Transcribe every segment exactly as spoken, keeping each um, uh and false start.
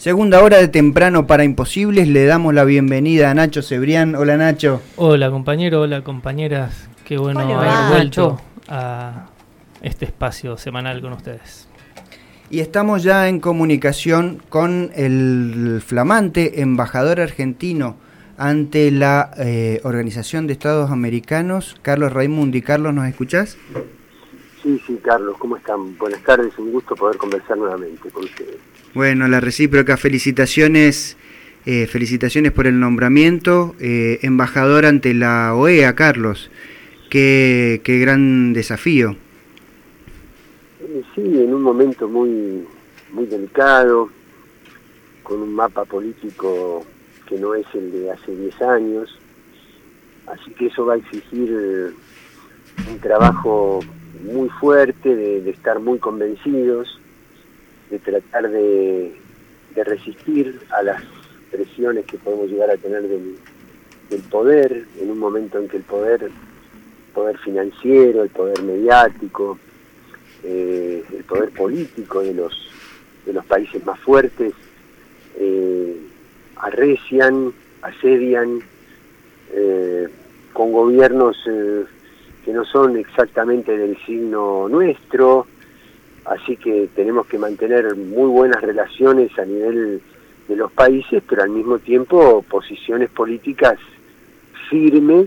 Segunda hora de Temprano para Imposibles, le damos la bienvenida a Nacho Cebrián. Hola Nacho. Hola compañero, hola compañeras, qué bueno Hola, haber vuelto Nacho. a este espacio semanal con ustedes. Y estamos ya en comunicación con el flamante embajador argentino ante la eh, Organización de Estados Americanos, Carlos Raimundi. Carlos, ¿nos escuchás? Sí, sí, Carlos, ¿cómo están? Buenas tardes, un gusto poder conversar nuevamente con ustedes. Bueno, la recíproca, felicitaciones, eh, felicitaciones por el nombramiento, eh, embajador ante la O E A, Carlos. Qué, qué gran desafío. Eh, sí, en un momento muy, muy delicado, con un mapa político que no es el de hace diez años, así que eso va a exigir eh, un trabajo muy fuerte, de, de estar muy convencidos, de tratar de, de resistir a las presiones que podemos llegar a tener del, del poder, en un momento en que el poder, el poder financiero, el poder mediático, eh, el poder político de los, de los países más fuertes, eh, arrecian, asedian, eh, con gobiernos eh, que no son exactamente del signo nuestro. Así que tenemos que mantener muy buenas relaciones a nivel de los países, pero al mismo tiempo posiciones políticas firmes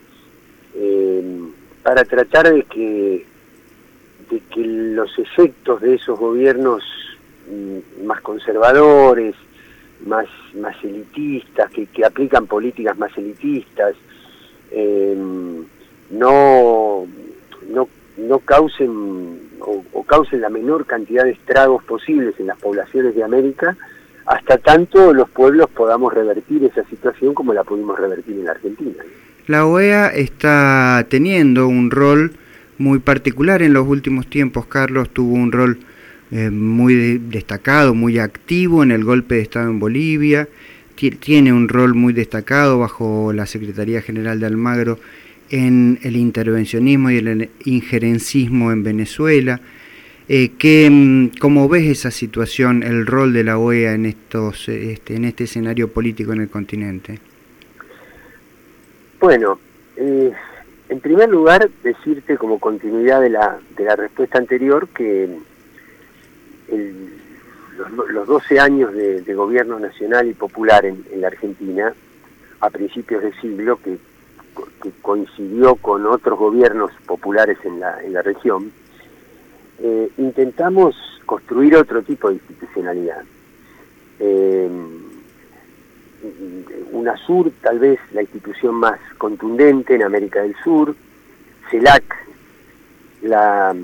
eh, para tratar de que, de que los efectos de esos gobiernos mm, más conservadores, más, más elitistas, que, que aplican políticas más elitistas, eh, no, no, no causen O, o causen la menor cantidad de estragos posibles en las poblaciones de América, hasta tanto los pueblos podamos revertir esa situación como la pudimos revertir en la Argentina. La O E A está teniendo un rol muy particular en los últimos tiempos. Carlos tuvo un rol eh, muy destacado, muy activo en el golpe de Estado en Bolivia, T- tiene un rol muy destacado bajo la Secretaría General de Almagro en el intervencionismo y el injerencismo en Venezuela. Eh, ¿qué, ¿Cómo ves esa situación, el rol de la O E A en, estos, este, en este escenario político en el continente? Bueno, eh, en primer lugar, decirte como continuidad de la, de la respuesta anterior que el, los, los doce años de, de gobierno nacional y popular en, en la Argentina, a principios de siglo, que que coincidió con otros gobiernos populares en la, en la región, eh, intentamos construir otro tipo de institucionalidad. Eh, UNASUR, tal vez la institución más contundente en América del Sur, CELAC, la,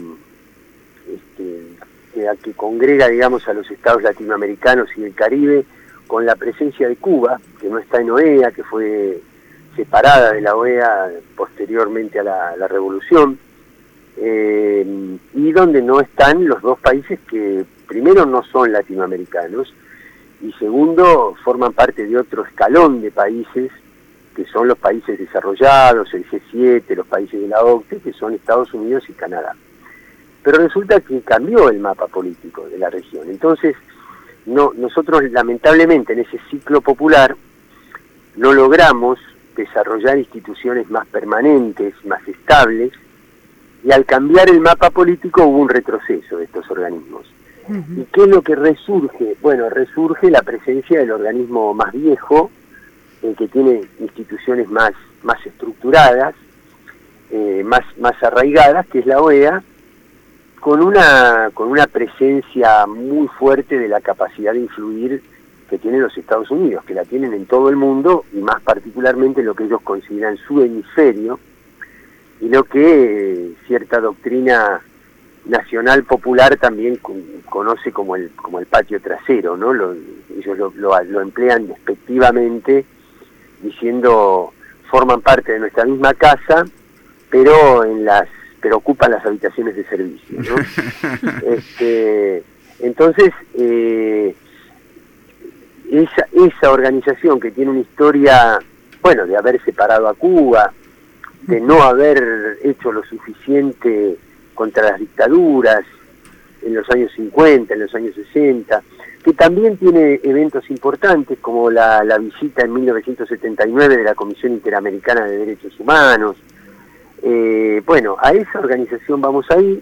este, la que congrega, digamos, a los estados latinoamericanos y del Caribe, con la presencia de Cuba, que no está en O E A, que fue separada de la O E A posteriormente a la, la revolución, eh, y donde no están los dos países que primero no son latinoamericanos y segundo forman parte de otro escalón de países que son los países desarrollados, el G siete, los países de la O C D E, que son Estados Unidos y Canadá. Pero resulta que cambió el mapa político de la región. Entonces, no, nosotros lamentablemente en ese ciclo popular no logramos desarrollar instituciones más permanentes, más estables, y al cambiar el mapa político hubo un retroceso de estos organismos. Uh-huh. ¿Y qué es lo que resurge? Bueno, resurge la presencia del organismo más viejo, el que tiene instituciones más, más estructuradas, eh, más, más arraigadas, que es la O E A, con una, con una presencia muy fuerte de la capacidad de influir que tienen los Estados Unidos, que la tienen en todo el mundo y más particularmente lo que ellos consideran su hemisferio y lo que eh, cierta doctrina nacional popular también con, conoce como el como el patio trasero, ¿no? Lo, ellos lo, lo, lo emplean despectivamente diciendo forman parte de nuestra misma casa, pero en las pero ocupan las habitaciones de servicio, ¿no? este, entonces eh, Esa, esa organización que tiene una historia, bueno, de haber separado a Cuba, de no haber hecho lo suficiente contra las dictaduras en los años cincuenta, en los años sesenta, que también tiene eventos importantes como la, la visita en mil novecientos setenta y nueve de la Comisión Interamericana de Derechos Humanos. Eh, bueno, a esa organización vamos a ir.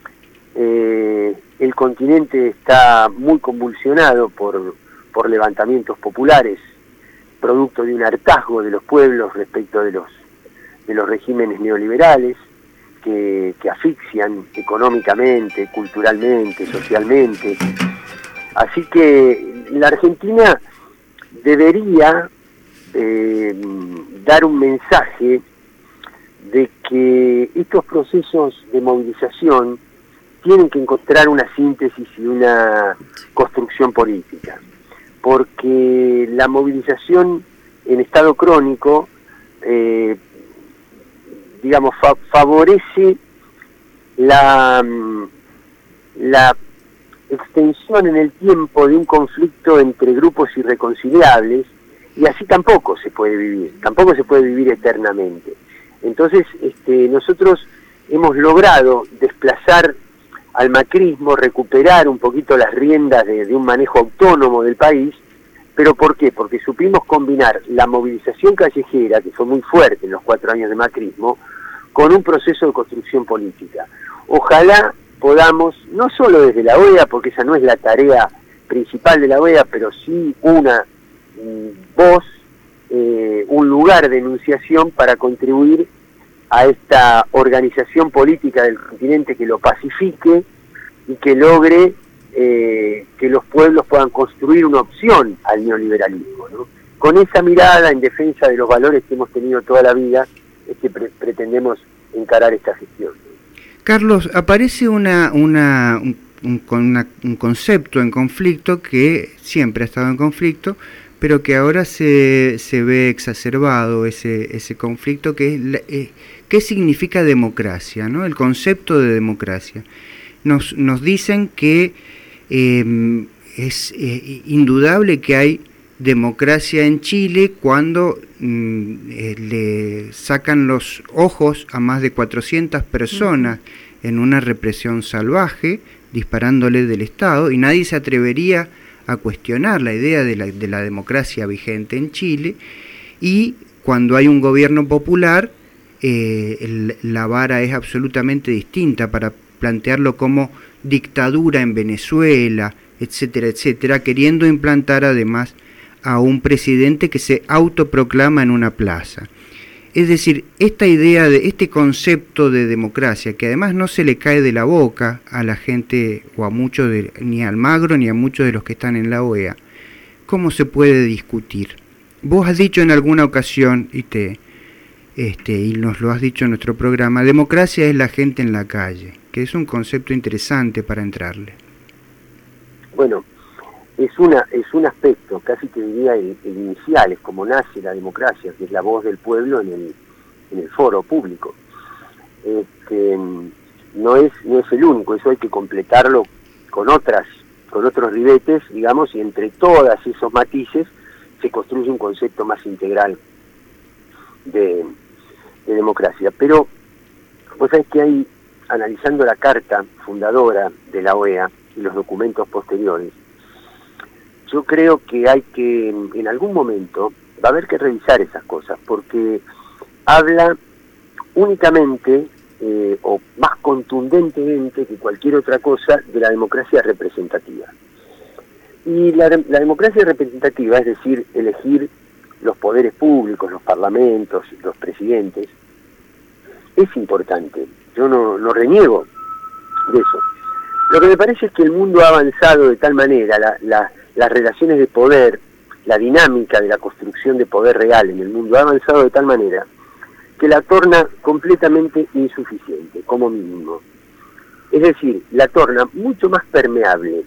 Eh, el continente está muy convulsionado por, por levantamientos populares, producto de un hartazgo de los pueblos respecto de los, de los regímenes neoliberales que, que asfixian económicamente, culturalmente, socialmente. Así que la Argentina debería eh, dar un mensaje de que estos procesos de movilización tienen que encontrar una síntesis y una construcción política, porque la movilización en estado crónico, eh, digamos, fa favorece la, la extensión en el tiempo de un conflicto entre grupos irreconciliables, y así tampoco se puede vivir, tampoco se puede vivir eternamente. Entonces, este, nosotros hemos logrado desplazar al macrismo, recuperar un poquito las riendas de, de un manejo autónomo del país. ¿Pero por qué? Porque supimos combinar la movilización callejera, que fue muy fuerte en los cuatro años de macrismo, con un proceso de construcción política. Ojalá podamos, no solo desde la O E A, porque esa no es la tarea principal de la O E A, pero sí una mm, voz, eh, un lugar de enunciación para contribuir a esta organización política del continente que lo pacifique y que logre eh, que los pueblos puedan construir una opción al neoliberalismo, ¿no? Con esa mirada en defensa de los valores que hemos tenido toda la vida, es que pre pretendemos encarar esta gestión. Carlos, aparece una, una, un, un, una, un concepto en conflicto que siempre ha estado en conflicto, pero que ahora se, se ve exacerbado ese, ese conflicto, que es la, eh, ¿qué significa democracia, ¿no? El concepto de democracia. Nos, nos dicen que eh, es eh, indudable que hay democracia en Chile cuando mm, eh, le sacan los ojos a más de cuatrocientas personas uh-huh. en una represión salvaje, disparándole del Estado, y nadie se atrevería a cuestionar la idea de la, de la democracia vigente en Chile. Y cuando hay un gobierno popular, eh, el, la vara es absolutamente distinta para plantearlo como dictadura en Venezuela, etcétera, etcétera, queriendo implantar además a un presidente que se autoproclama en una plaza. Es decir, esta idea de este concepto de democracia, que además no se le cae de la boca a la gente o a muchos de, ni a Almagro ni a muchos de los que están en la O E A, ¿cómo se puede discutir? Vos has dicho en alguna ocasión, y te este y nos lo has dicho en nuestro programa, democracia es la gente en la calle, que es un concepto interesante para entrarle. Bueno, es una es un aspecto, casi te diría el, el inicial, es como nace la democracia, que es la voz del pueblo en el, en el foro público. Este, no es no es el único, eso hay que completarlo con otras con otros ribetes, digamos, y entre todos esos matices se construye un concepto más integral de, de democracia. Pero vos sabés que hay, analizando la carta fundadora de la O E A y los documentos posteriores, yo creo que hay que, en algún momento, va a haber que revisar esas cosas, porque habla únicamente, eh, o más contundentemente que cualquier otra cosa, de la democracia representativa. Y la, la democracia representativa, es decir, elegir los poderes públicos, los parlamentos, los presidentes, es importante. Yo no, no reniego de eso. Lo que me parece es que el mundo ha avanzado de tal manera, la, la las relaciones de poder, la dinámica de la construcción de poder real en el mundo ha avanzado de tal manera que la torna completamente insuficiente, como mínimo. Es decir, la torna mucho más permeable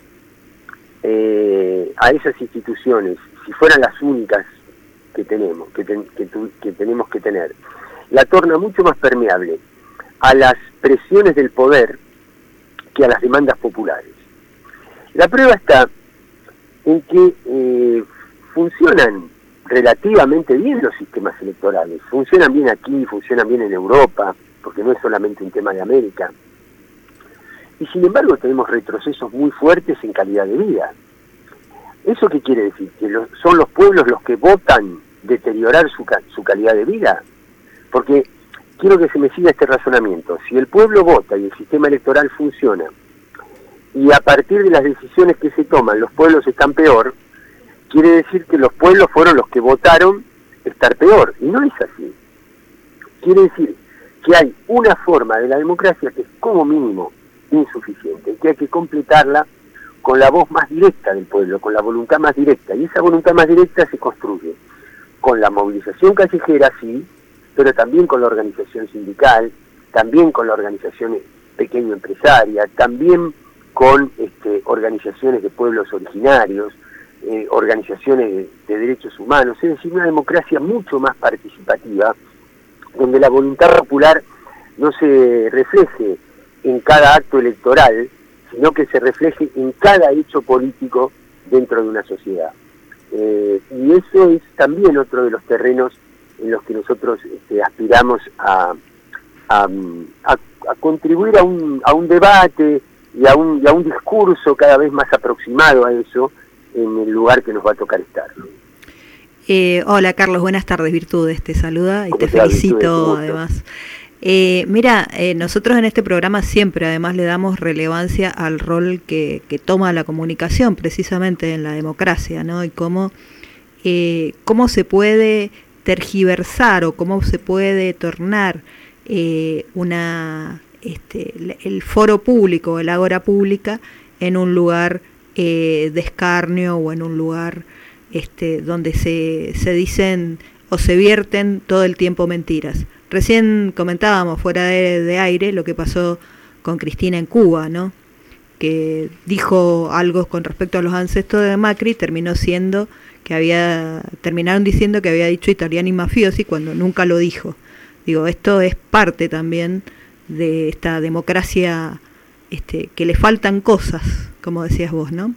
eh, a esas instituciones, si fueran las únicas que tenemos, que, ten, que, tu, que tenemos que tener, la torna mucho más permeable a las presiones del poder que a las demandas populares. La prueba está en que eh, funcionan relativamente bien los sistemas electorales, funcionan bien aquí, funcionan bien en Europa, porque no es solamente un tema de América, y sin embargo tenemos retrocesos muy fuertes en calidad de vida. ¿Eso qué quiere decir? ¿Que los, son los pueblos los que votan deteriorar su, su calidad de vida? Porque quiero que se me siga este razonamiento. Si el pueblo vota y el sistema electoral funciona, y a partir de las decisiones que se toman los pueblos están peor, quiere decir que los pueblos fueron los que votaron estar peor, y no es así. Quiere decir que hay una forma de la democracia que es como mínimo insuficiente, que hay que completarla con la voz más directa del pueblo, con la voluntad más directa, y esa voluntad más directa se construye con la movilización callejera, sí, pero también con la organización sindical, también con la organización pequeño empresaria, también con este, organizaciones de pueblos originarios, eh, organizaciones de, de derechos humanos, es decir, una democracia mucho más participativa, donde la voluntad popular no se refleje en cada acto electoral, sino que se refleje en cada hecho político dentro de una sociedad. Eh, y eso es también otro de los terrenos en los que nosotros este, aspiramos a, a, a, a contribuir a un, a un debate y a, un, y a un discurso cada vez más aproximado a eso en el lugar que nos va a tocar estar. Eh, hola Carlos, buenas tardes, Virtudes, te saluda y te felicito además. Eh, mira, eh, nosotros en este programa siempre además le damos relevancia al rol que, que toma la comunicación precisamente en la democracia, ¿no? Y cómo, eh, cómo se puede tergiversar o cómo se puede tornar eh, una este, el foro público, el ágora pública, en un lugar eh, de escarnio o en un lugar este, donde se, se dicen o se vierten todo el tiempo mentiras. Recién comentábamos fuera de, de aire lo que pasó con Cristina en Cuba, ¿no? Que dijo algo con respecto a los ancestros de Macri, terminó siendo que había, terminaron diciendo que había dicho italiani mafiosi cuando nunca lo dijo. Digo, esto es parte también de esta democracia este, que le faltan cosas, como decías vos, ¿no?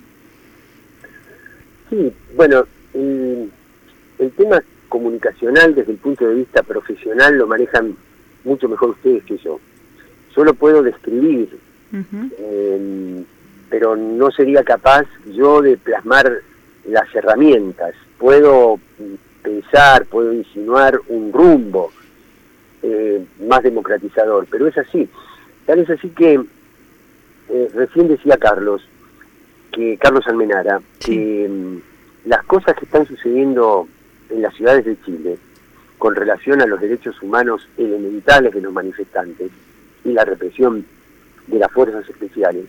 Sí, bueno, el, el tema comunicacional desde el punto de vista profesional lo manejan mucho mejor ustedes que yo. Solo puedo describir, uh-huh. eh, pero no sería capaz yo de plasmar las herramientas. Puedo pensar, puedo insinuar un rumbo eh, más democratizador, pero es así. Tal es así que eh, recién decía Carlos, que Carlos Almenara, sí. que um, las cosas que están sucediendo en las ciudades de Chile con relación a los derechos humanos elementales de los manifestantes y la represión de las fuerzas especiales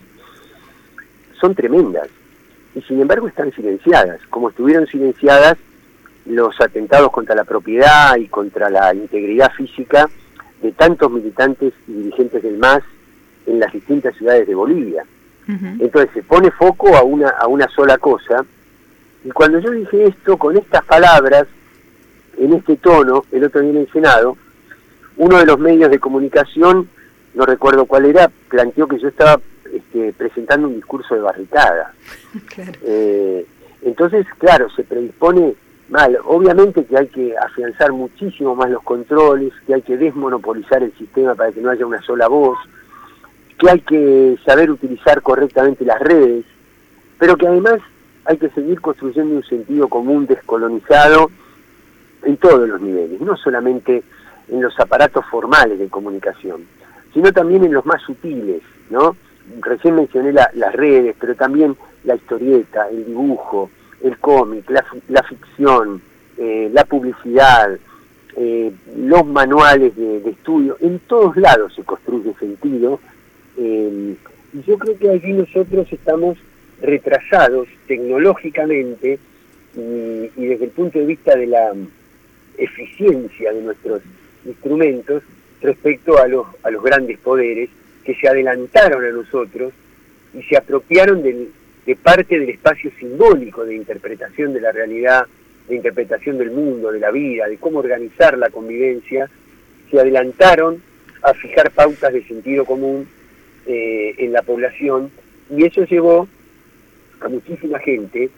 son tremendas y sin embargo están silenciadas, como estuvieron silenciadas los atentados contra la propiedad y contra la integridad física de tantos militantes y dirigentes del M A S en las distintas ciudades de Bolivia. Uh-huh. Entonces se pone foco a una, a una sola cosa. Y cuando yo dije esto, con estas palabras, en este tono, el otro día en el Senado, uno de los medios de comunicación, no recuerdo cuál era, planteó que yo estaba este, presentando un discurso de barricada. Claro. Eh, entonces, claro, se predispone mal. Obviamente que hay que afianzar muchísimo más los controles, que hay que desmonopolizar el sistema para que no haya una sola voz, que hay que saber utilizar correctamente las redes, pero que además hay que seguir construyendo un sentido común descolonizado en todos los niveles, no solamente en los aparatos formales de comunicación, sino también en los más sutiles, ¿no? Recién mencioné la, las redes, pero también la historieta, el dibujo, el cómic, la, la ficción, eh, la publicidad, eh, los manuales de, de estudio, en todos lados se construye sentido, eh, y yo creo que allí nosotros estamos retrasados tecnológicamente y, y desde el punto de vista de la eficiencia de nuestros instrumentos respecto a los, a los grandes poderes que se adelantaron a nosotros y se apropiaron del, de parte del espacio simbólico de interpretación de la realidad, de interpretación del mundo, de la vida, de cómo organizar la convivencia, se adelantaron a fijar pautas de sentido común eh, en la población, y eso llevó a muchísima gente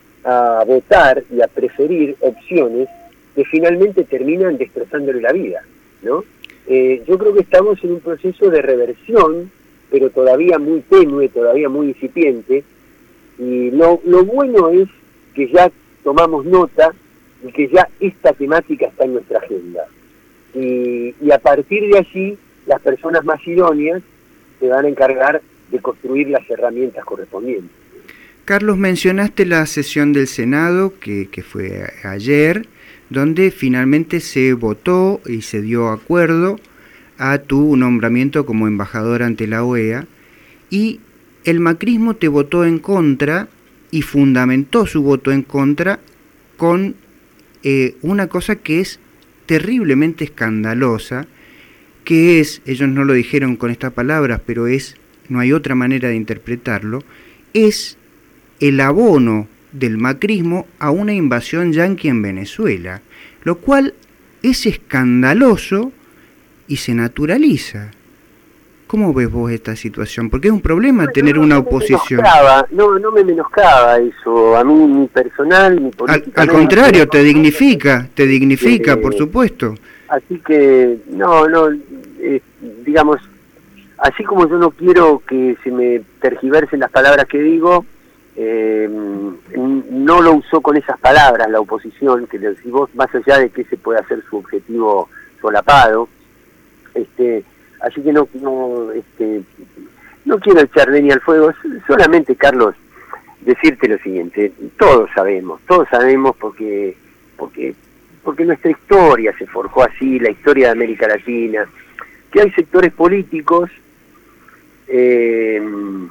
a votar y a preferir opciones que finalmente terminan destrozándole la vida, ¿no? Eh, yo creo que estamos en un proceso de reversión, pero todavía muy tenue, todavía muy incipiente, y lo, lo bueno es que ya tomamos nota y que ya esta temática está en nuestra agenda. Y, y a partir de allí, las personas más idóneas se van a encargar de construir las herramientas correspondientes. Carlos, mencionaste la sesión del Senado, que, que fue ayer, donde finalmente se votó y se dio acuerdo a tu nombramiento como embajador ante la O E A, y el macrismo te votó en contra y fundamentó su voto en contra con eh, una cosa que es terriblemente escandalosa, que es, ellos no lo dijeron con estas palabras, pero es, no hay otra manera de interpretarlo, es el abono del macrismo a una invasión yanqui en Venezuela, lo cual es escandaloso y se naturaliza. ¿Cómo ves vos esta situación? Porque es un problema bueno, tener no, una no oposición. No, no me menoscaba eso, a mí ni personal ni políticamente. Al, al contrario, te dignifica, te dignifica, eh, por supuesto. Así que, no, no, eh, digamos, así como yo no quiero que se me tergiversen las palabras que digo, eh, no lo usó con esas palabras la oposición, que si vos, más allá de que ese pueda ser su objetivo solapado, este... Así que no, no, este, no quiero echar leña al fuego, solamente, Carlos, decirte lo siguiente, todos sabemos, todos sabemos porque, porque, porque nuestra historia se forjó así, la historia de América Latina, que hay sectores políticos eh,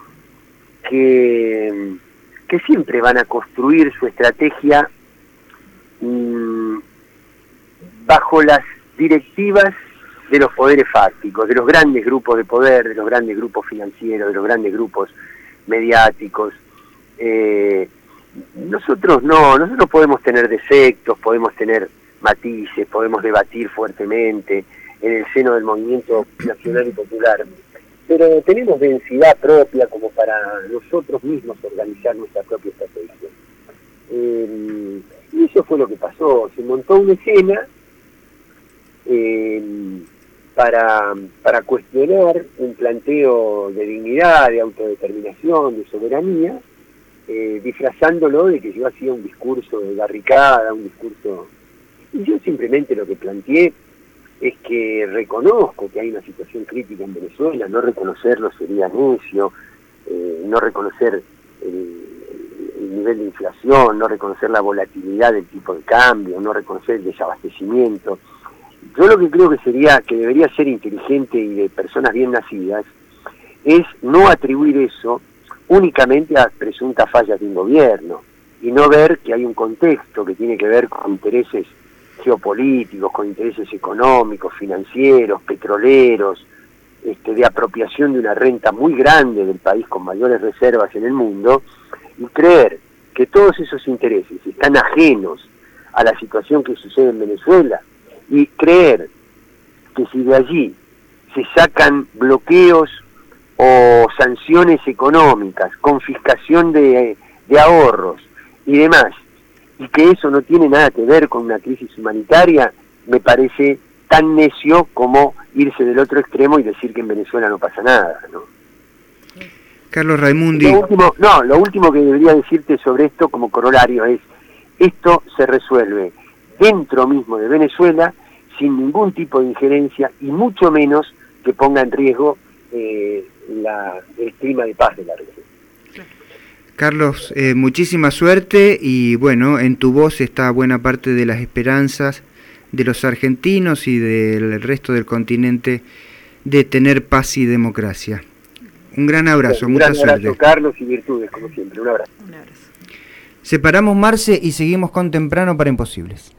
que, que siempre van a construir su estrategia mmm, bajo las directivas de los poderes fácticos, de los grandes grupos de poder, de los grandes grupos financieros, de los grandes grupos mediáticos. Eh, nosotros no, nosotros podemos tener defectos, podemos tener matices, podemos debatir fuertemente en el seno del movimiento nacional y popular, pero tenemos densidad propia como para nosotros mismos organizar nuestra propia estrategia. Eh, y eso fue lo que pasó, se montó una escena eh, Para, para cuestionar un planteo de dignidad, de autodeterminación, de soberanía, eh, disfrazándolo de que yo hacía un discurso de barricada, un discurso... Y yo simplemente lo que planteé es que reconozco que hay una situación crítica en Venezuela, no reconocerlo sería necio, eh, no reconocer el, el nivel de inflación, no reconocer la volatilidad del tipo de cambio, no reconocer el desabastecimiento. Yo lo que creo que sería, que debería ser inteligente y de personas bien nacidas, es no atribuir eso únicamente a presuntas fallas de un gobierno, y no ver que hay un contexto que tiene que ver con intereses geopolíticos, con intereses económicos, financieros, petroleros, este, de apropiación de una renta muy grande del país con mayores reservas en el mundo, y creer que todos esos intereses están ajenos a la situación que sucede en Venezuela, y creer que si de allí se sacan bloqueos o sanciones económicas, confiscación de, de ahorros y demás, y que eso no tiene nada que ver con una crisis humanitaria, me parece tan necio como irse del otro extremo y decir que en Venezuela no pasa nada, ¿no? Carlos Raimundi. Lo último, no, lo último que debería decirte sobre esto como corolario es, esto se resuelve dentro mismo de Venezuela, sin ningún tipo de injerencia y mucho menos que ponga en riesgo eh, la, el clima de paz de la región. Carlos, eh, muchísima suerte y bueno, en tu voz está buena parte de las esperanzas de los argentinos y del resto del continente de tener paz y democracia. Un gran abrazo, un mucha gran suerte. abrazo, Carlos, y virtudes, como siempre. Un abrazo. Un abrazo. Separamos Marce y seguimos con Temprano para Imposibles.